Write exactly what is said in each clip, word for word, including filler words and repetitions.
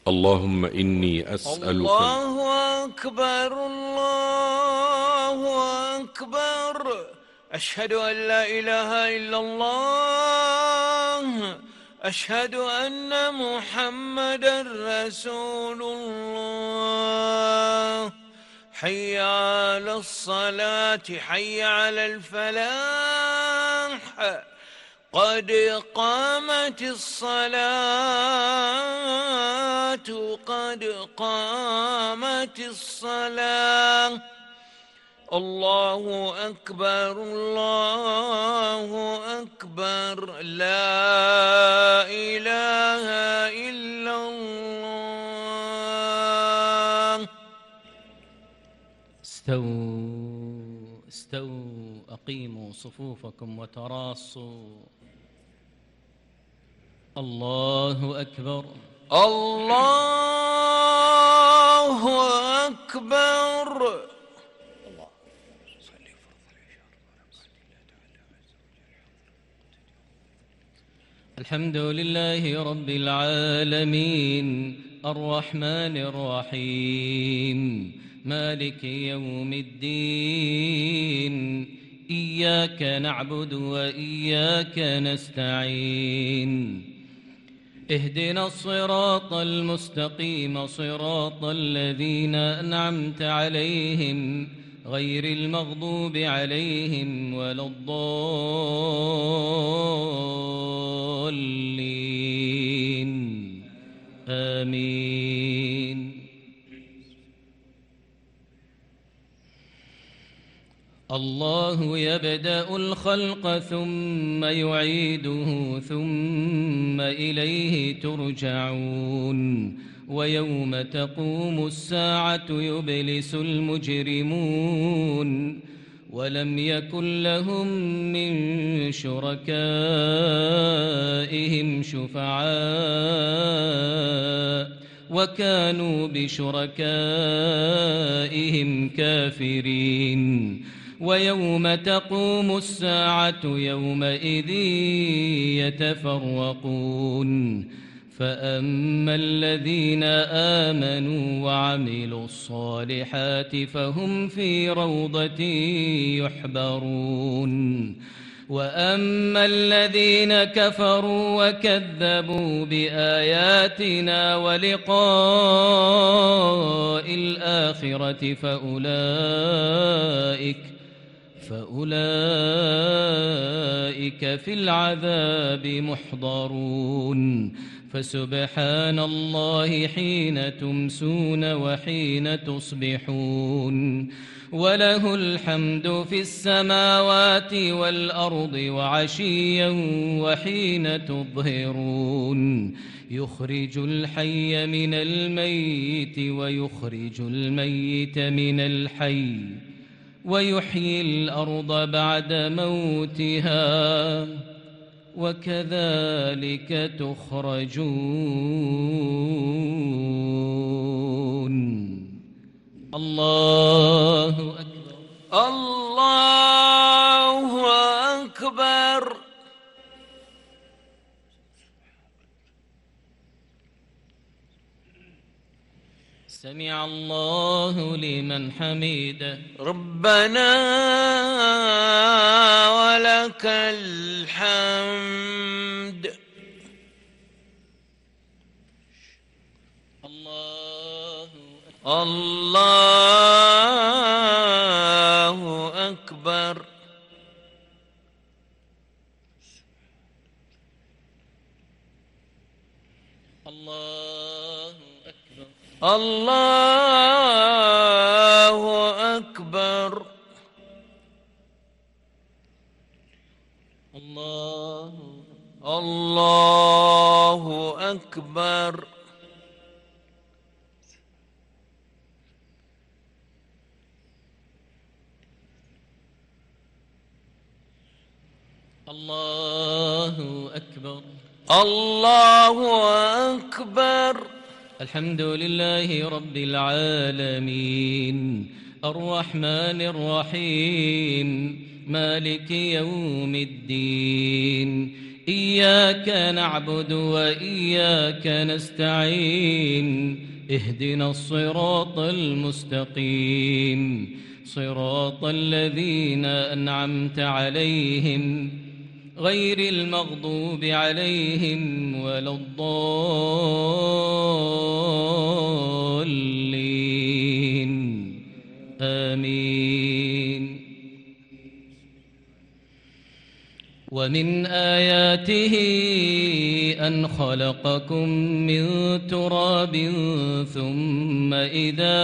اللهم إني أسألك. الله أكبر الله أكبر. أشهد أن لا إله إلا الله. أشهد أن محمدا رسول الله. حي على الصلاة حي على الفلاح. قد قامت الصلاة قد قامت الصلاة. الله أكبر الله أكبر. لا إله إلا الله. استووا استووا أقيموا صفوفكم وتراصوا. الله أكبر الله أكبر. الحمد لله رب العالمين الرحمن الرحيم مالك يوم الدين. إياك نعبد وإياك نستعين. اهدنا الصراط المستقيم صراط الذين أنعمت عليهم غير المغضوب عليهم ولا الضالين. آمين. الله يبدأ الخلق ثم يعيده ثم إليه ترجعون. ويوم تقوم الساعة يبلس المجرمون ولم يكن لهم من شركائهم شفعاء وكانوا بشركائهم كافرين. ويوم تقوم الساعة يومئذ يتفرقون. فأما الذين آمنوا وعملوا الصالحات فهم في روضة يحبرون. وأما الذين كفروا وكذبوا بآياتنا ولقاء الآخرة فأولئك فأولئك في العذاب محضرون. فسبحان الله حين تمسون وحين تصبحون. وله الحمد في السماوات والأرض وعشيا وحين تظهرون. يخرج الحي من الميت ويخرج الميت من الحي ويحيي الأرض بعد موتها وكذلك تخرجون. الله أكبر الله أكبر. سمع الله لمن حمده. ربنا ولك الحمد. الله الله أكبر. الله أكبر الله أكبر. الله الله أكبر. الله أكبر الله أكبر. الحمد لله رب العالمين الرحمن الرحيم مالك يوم الدين. إياك نعبد وإياك نستعين اهدنا الصراط المستقيم صراط الذين أنعمت عليهم غير المغضوب عليهم ولا الضالين آمين. ومن آياته أن خلقكم من تراب ثم إذا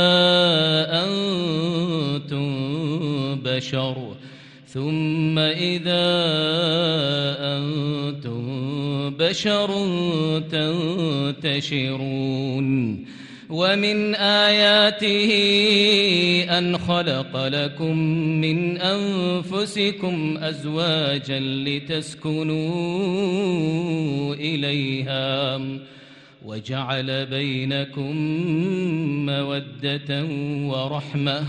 أنتم بشر ثم إذا أنتم بشر تنتشرون. ومن آياته أن خلق لكم من أنفسكم أزواجا لتسكنوا إليها وجعل بينكم مودة ورحمة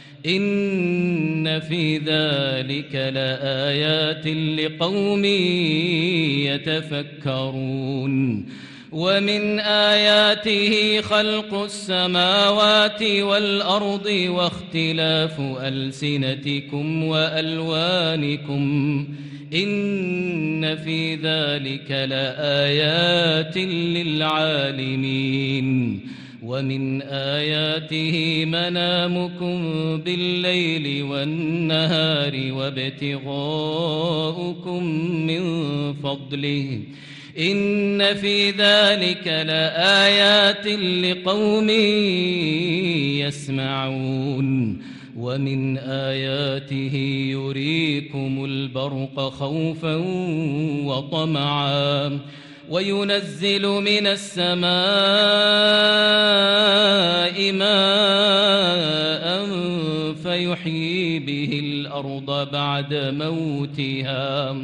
إن في ذلك لآيات لقوم يتفكرون. ومن آياته خلق السماوات والأرض واختلاف ألسنتكم وألوانكم إن في ذلك لآيات للعالمين. ومن آياته منامكم بالليل والنهار وابتغاؤكم من فضله إن في ذلك لآيات لقوم يسمعون. ومن آياته يريكم البرق خوفا وطمعا وينزل من السماء ماء فيحيي به الأرض بعد موتها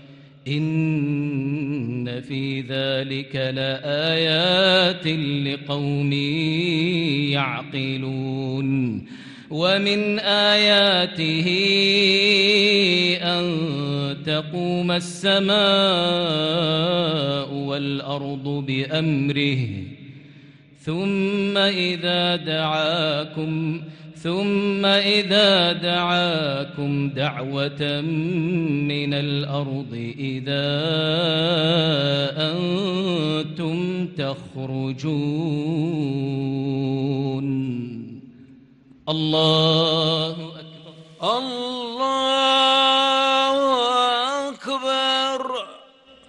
إن في ذلك لآيات لقوم يعقلون. ومن آياته أن تقوم السماء والأرض بأمره ثم إذا دعاكم ثم إذا دعاكم دعوة من الأرض إذا أنتم تخرجون. الله أكبر. الله أكبر.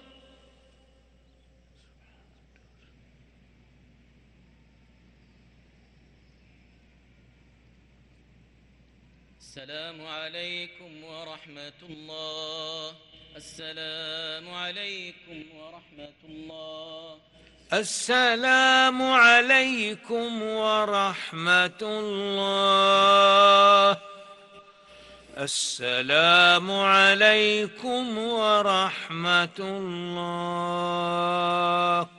السلام عليكم ورحمة الله. السلام عليكم ورحمة الله. السلام عليكم ورحمة الله. السلام عليكم ورحمة الله.